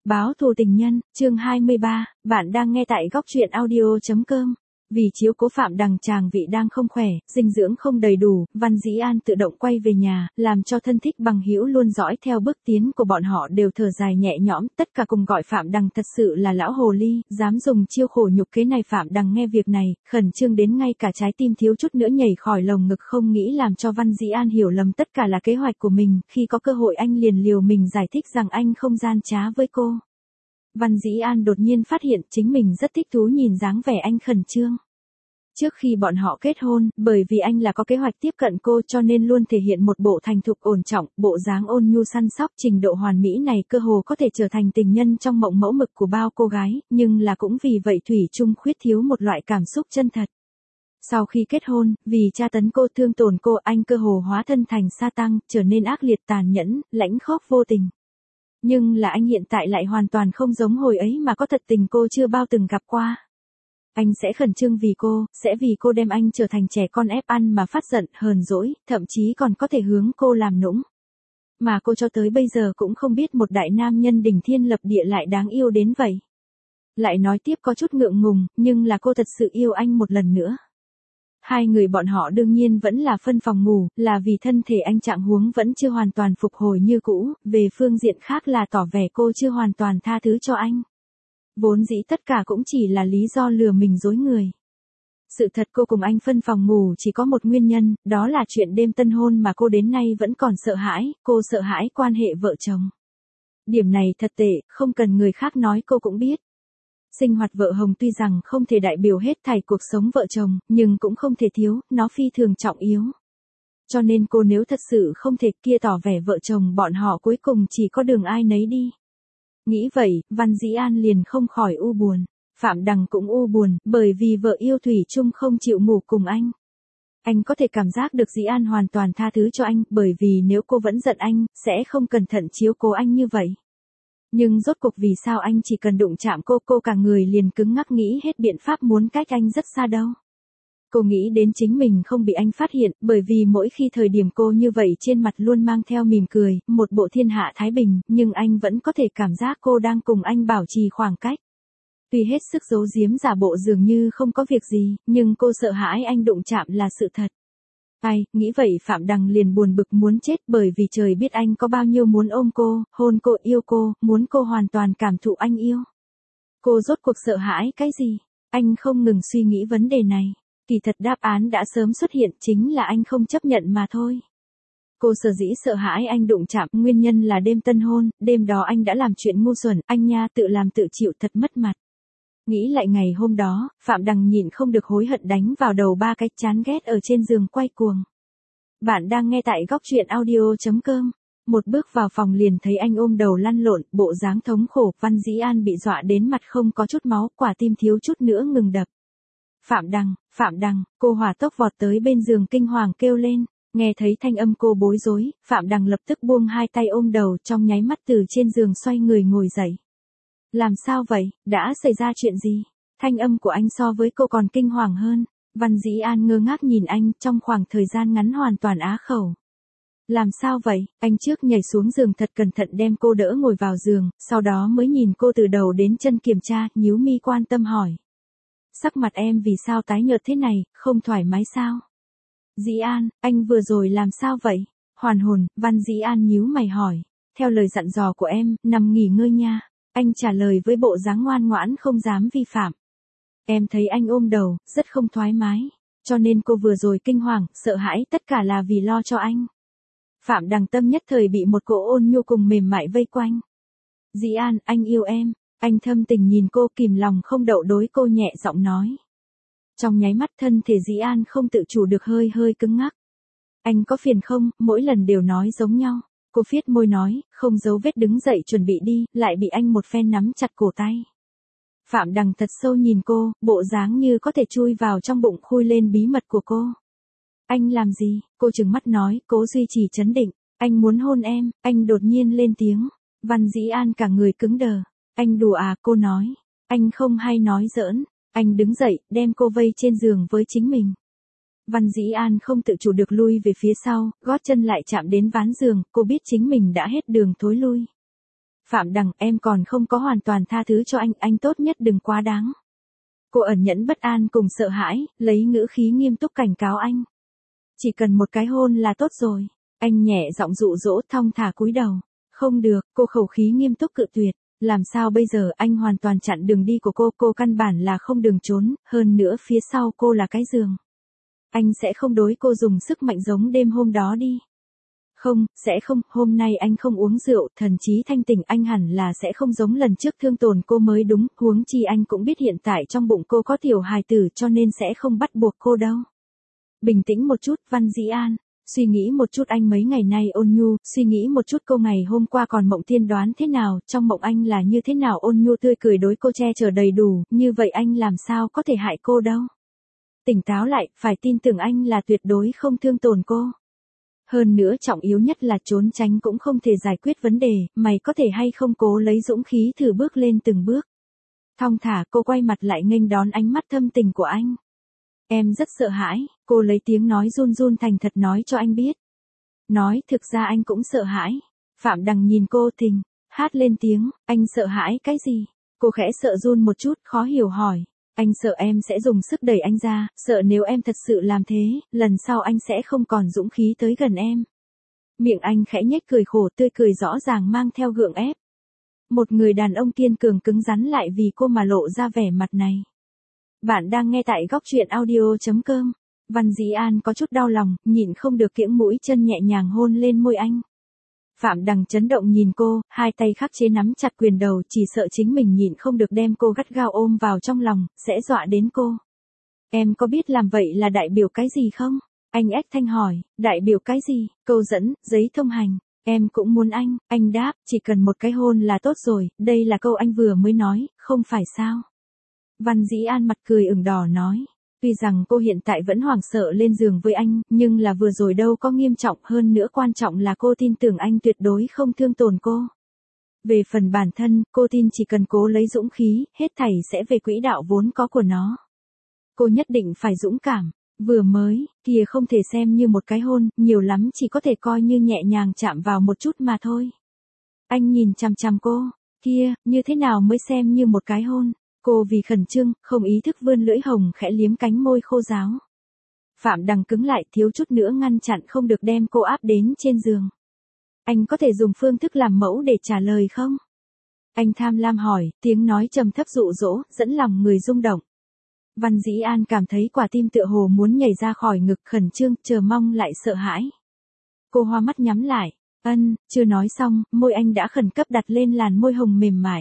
Báo thù tình nhân, chương 23, bạn đang nghe tại góc truyện audio.com. Vì chiếu cố Phạm Đằng chàng vị đang không khỏe, dinh dưỡng không đầy đủ, Văn Dĩ An tự động quay về nhà, làm cho thân thích bằng hữu luôn dõi theo bước tiến của bọn họ đều thở dài nhẹ nhõm, tất cả cùng gọi Phạm Đằng thật sự là lão hồ ly, dám dùng chiêu khổ nhục kế này. Phạm Đằng nghe việc này, khẩn trương đến ngay cả trái tim thiếu chút nữa nhảy khỏi lồng ngực, không nghĩ làm cho Văn Dĩ An hiểu lầm tất cả là kế hoạch của mình, khi có cơ hội anh liền liều mình giải thích rằng anh không gian trá với cô. Văn Dĩ An đột nhiên phát hiện chính mình rất thích thú nhìn dáng vẻ anh khẩn trương. Trước khi bọn họ kết hôn, bởi vì anh là có kế hoạch tiếp cận cô cho nên luôn thể hiện một bộ thành thục ổn trọng, bộ dáng ôn nhu săn sóc, trình độ hoàn mỹ này cơ hồ có thể trở thành tình nhân trong mộng mẫu mực của bao cô gái, nhưng là cũng vì vậy thủy chung khuyết thiếu một loại cảm xúc chân thật. Sau khi kết hôn, vì tra tấn cô, thương tổn cô, anh cơ hồ hóa thân thành sa tăng, trở nên ác liệt tàn nhẫn, lãnh khốc vô tình. Nhưng là anh hiện tại lại hoàn toàn không giống hồi ấy mà có thật tình cô chưa bao từng gặp qua. Anh sẽ khẩn trương vì cô, sẽ vì cô đem anh trở thành trẻ con ép ăn mà phát giận, hờn dỗi, thậm chí còn có thể hướng cô làm nũng. Mà cô cho tới bây giờ cũng không biết một đại nam nhân đỉnh thiên lập địa lại đáng yêu đến vậy. Lại nói tiếp có chút ngượng ngùng, nhưng là cô thật sự yêu anh một lần nữa. Hai người bọn họ đương nhiên vẫn là phân phòng ngủ, là vì thân thể anh trạng huống vẫn chưa hoàn toàn phục hồi như cũ, về phương diện khác là tỏ vẻ cô chưa hoàn toàn tha thứ cho anh. Vốn dĩ tất cả cũng chỉ là lý do lừa mình dối người. Sự thật cô cùng anh phân phòng ngủ chỉ có một nguyên nhân, đó là chuyện đêm tân hôn mà cô đến nay vẫn còn sợ hãi, cô sợ hãi quan hệ vợ chồng. Điểm này thật tệ, không cần người khác nói cô cũng biết. Sinh hoạt vợ hồng tuy rằng không thể đại biểu hết thảy cuộc sống vợ chồng, nhưng cũng không thể thiếu, nó phi thường trọng yếu. Cho nên cô nếu thật sự không thể kia tỏ vẻ vợ chồng bọn họ cuối cùng chỉ có đường ai nấy đi. Nghĩ vậy, Văn Dĩ An liền không khỏi u buồn. Phạm Đằng cũng u buồn, bởi vì vợ yêu thủy chung không chịu ngủ cùng anh. Anh có thể cảm giác được Dĩ An hoàn toàn tha thứ cho anh, bởi vì nếu cô vẫn giận anh, sẽ không cẩn thận chiếu cố anh như vậy. Nhưng rốt cuộc vì sao anh chỉ cần đụng chạm cô cả người liền cứng ngắc, nghĩ hết biện pháp muốn cách anh rất xa đâu. Cô nghĩ đến chính mình không bị anh phát hiện, bởi vì mỗi khi thời điểm cô như vậy trên mặt luôn mang theo mỉm cười, một bộ thiên hạ thái bình, nhưng anh vẫn có thể cảm giác cô đang cùng anh bảo trì khoảng cách. Tuy hết sức giấu giếm giả bộ dường như không có việc gì, nhưng cô sợ hãi anh đụng chạm là sự thật. Ai, nghĩ vậy Phạm Đằng liền buồn bực muốn chết, bởi vì trời biết anh có bao nhiêu muốn ôm cô, hôn cô, yêu cô, muốn cô hoàn toàn cảm thụ anh yêu. Cô rốt cuộc sợ hãi cái gì? Anh không ngừng suy nghĩ vấn đề này. Kỳ thật đáp án đã sớm xuất hiện, chính là anh không chấp nhận mà thôi. Cô sở dĩ sợ hãi anh đụng chạm, nguyên nhân là đêm tân hôn, đêm đó anh đã làm chuyện ngu xuẩn, anh nha tự làm tự chịu thật mất mặt. Nghĩ lại ngày hôm đó, Phạm Đằng nhịn không được hối hận đánh vào đầu ba cái chán ghét ở trên giường quay cuồng. Bạn đang nghe tại góc truyện audio.com. Một bước vào phòng liền thấy anh ôm đầu lăn lộn, bộ dáng thống khổ, Văn Dĩ An bị dọa đến mặt không có chút máu, quả tim thiếu chút nữa ngừng đập. Phạm Đằng, cô hỏa tốc vọt tới bên giường kinh hoàng kêu lên, nghe thấy thanh âm cô bối rối, Phạm Đằng lập tức buông hai tay ôm đầu, trong nháy mắt từ trên giường xoay người ngồi dậy. Làm sao vậy, đã xảy ra chuyện gì? Thanh âm của anh so với cô còn kinh hoàng hơn. Văn Dĩ An ngơ ngác nhìn anh, trong khoảng thời gian ngắn hoàn toàn á khẩu. Làm sao vậy? Anh trước nhảy xuống giường thật cẩn thận đem cô đỡ ngồi vào giường, sau đó mới nhìn cô từ đầu đến chân kiểm tra, nhíu mi quan tâm hỏi. Sắc mặt em vì sao tái nhợt thế này, không thoải mái sao? Dĩ An, anh vừa rồi làm sao vậy? Hoàn hồn, Văn Dĩ An nhíu mày hỏi. Theo lời dặn dò của em, nằm nghỉ ngơi nha. Anh trả lời với bộ dáng ngoan ngoãn không dám vi phạm. Em thấy anh ôm đầu, rất không thoải mái. Cho nên cô vừa rồi kinh hoàng, sợ hãi, tất cả là vì lo cho anh. Phạm Đằng tâm nhất thời bị một cỗ ôn nhu cùng mềm mại vây quanh. Dĩ An, anh yêu em. Anh thâm tình nhìn cô, kìm lòng không đậu đối cô nhẹ giọng nói. Trong nháy mắt thân thể Dĩ An không tự chủ được hơi cứng ngắc. Anh có phiền không, mỗi lần đều nói giống nhau. Cô phiết môi nói, không giấu vết đứng dậy chuẩn bị đi, lại bị anh một phen nắm chặt cổ tay. Phạm Đằng thật sâu nhìn cô, bộ dáng như có thể chui vào trong bụng khui lên bí mật của cô. Anh làm gì? Cô trừng mắt nói, cố duy trì trấn định. Anh muốn hôn em, anh đột nhiên lên tiếng. Văn Dĩ An cả người cứng đờ. Anh đùa à, cô nói. Anh không hay nói giỡn. Anh đứng dậy, đem cô vây trên giường với chính mình. Văn Dĩ An không tự chủ được lui về phía sau, gót chân lại chạm đến ván giường, cô biết chính mình đã hết đường thối lui. Phạm Đằng, em còn không có hoàn toàn tha thứ cho anh tốt nhất đừng quá đáng. Cô ẩn nhẫn bất an cùng sợ hãi, lấy ngữ khí nghiêm túc cảnh cáo anh. Chỉ cần một cái hôn là tốt rồi. Anh nhẹ giọng dụ dỗ thong thả cúi đầu. Không được, cô khẩu khí nghiêm túc cự tuyệt. Làm sao bây giờ, anh hoàn toàn chặn đường đi của cô căn bản là không đường trốn, hơn nữa phía sau cô là cái giường. Anh sẽ không đối cô dùng sức mạnh giống đêm hôm đó đi. Không, sẽ không, hôm nay anh không uống rượu, thần trí thanh tỉnh, anh hẳn là sẽ không giống lần trước thương tổn cô mới đúng, huống chi anh cũng biết hiện tại trong bụng cô có tiểu hài tử cho nên sẽ không bắt buộc cô đâu. Bình tĩnh một chút, Văn Dĩ An. Suy nghĩ một chút anh mấy ngày nay ôn nhu, suy nghĩ một chút cô ngày hôm qua còn mộng tiên đoán thế nào, trong mộng anh là như thế nào ôn nhu tươi cười đối cô che chở đầy đủ, như vậy anh làm sao có thể hại cô đâu. Tỉnh táo lại, phải tin tưởng anh là tuyệt đối không thương tổn cô. Hơn nữa trọng yếu nhất là trốn tránh cũng không thể giải quyết vấn đề, mày có thể hay không cố lấy dũng khí thử bước lên từng bước. Thong thả cô quay mặt lại nghênh đón ánh mắt thâm tình của anh. Em rất sợ hãi, cô lấy tiếng nói run run thành thật nói cho anh biết. Nói thực ra anh cũng sợ hãi. Phạm Đằng nhìn cô thình, hát lên tiếng, anh sợ hãi cái gì? Cô khẽ sợ run một chút, khó hiểu hỏi. Anh sợ em sẽ dùng sức đẩy anh ra, sợ nếu em thật sự làm thế, lần sau anh sẽ không còn dũng khí tới gần em. Miệng anh khẽ nhếch cười khổ tươi cười rõ ràng mang theo gượng ép. Một người đàn ông kiên cường cứng rắn lại vì cô mà lộ ra vẻ mặt này. Bạn đang nghe tại góc truyện audio.com. Văn Dĩ An có chút đau lòng, nhịn không được kiễng mũi chân nhẹ nhàng hôn lên môi anh. Phạm Đằng chấn động nhìn cô, hai tay khắc chế nắm chặt quyền đầu, chỉ sợ chính mình nhịn không được đem cô gắt gao ôm vào trong lòng, sẽ dọa đến cô. Em có biết làm vậy là đại biểu cái gì không? Anh ếch thanh hỏi, đại biểu cái gì? Câu dẫn, giấy thông hành. Em cũng muốn anh đáp, chỉ cần một cái hôn là tốt rồi, đây là câu anh vừa mới nói, không phải sao? Văn Dĩ An mặt cười ửng đỏ nói. Tuy rằng cô hiện tại vẫn hoảng sợ lên giường với anh, nhưng là vừa rồi đâu có nghiêm trọng, hơn nữa quan trọng là cô tin tưởng anh tuyệt đối không thương tổn cô. Về phần bản thân, cô tin chỉ cần cố lấy dũng khí, hết thảy sẽ về quỹ đạo vốn có của nó. Cô nhất định phải dũng cảm, vừa mới, kìa không thể xem như một cái hôn, nhiều lắm chỉ có thể coi như nhẹ nhàng chạm vào một chút mà thôi. Anh nhìn chằm chằm cô, kia, như thế nào mới xem như một cái hôn? Cô vì khẩn trương, không ý thức vươn lưỡi hồng khẽ liếm cánh môi khô ráo. Phạm Đằng cứng lại thiếu chút nữa ngăn chặn không được đem cô áp đến trên giường. Anh có thể dùng phương thức làm mẫu để trả lời không? Anh tham lam hỏi, tiếng nói trầm thấp dụ dỗ, dẫn lòng người rung động. Văn Dĩ An cảm thấy quả tim tựa hồ muốn nhảy ra khỏi ngực khẩn trương, chờ mong lại sợ hãi. Cô hoa mắt nhắm lại, chưa nói xong, môi anh đã khẩn cấp đặt lên làn môi hồng mềm mại.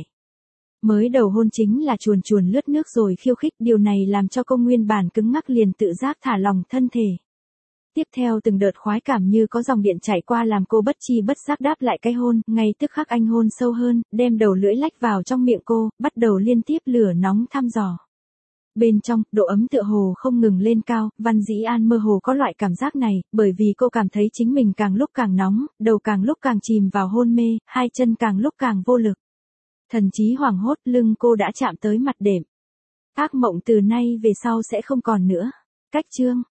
Mới đầu hôn chính là chuồn chuồn lướt nước rồi khiêu khích, điều này làm cho cô nguyên bản cứng ngắc liền tự giác thả lòng thân thể. Tiếp theo từng đợt khoái cảm như có dòng điện chảy qua làm cô bất chi bất giác đáp lại cái hôn, ngay tức khắc anh hôn sâu hơn, đem đầu lưỡi lách vào trong miệng cô, bắt đầu liên tiếp lửa nóng thăm dò. Bên trong, độ ấm tựa hồ không ngừng lên cao, Văn Dĩ An mơ hồ có loại cảm giác này, bởi vì cô cảm thấy chính mình càng lúc càng nóng, đầu càng lúc càng chìm vào hôn mê, hai chân càng lúc càng vô lực. Thần trí hoảng hốt, lưng cô đã chạm tới mặt đệm. Ác mộng từ nay về sau sẽ không còn nữa. Cách chương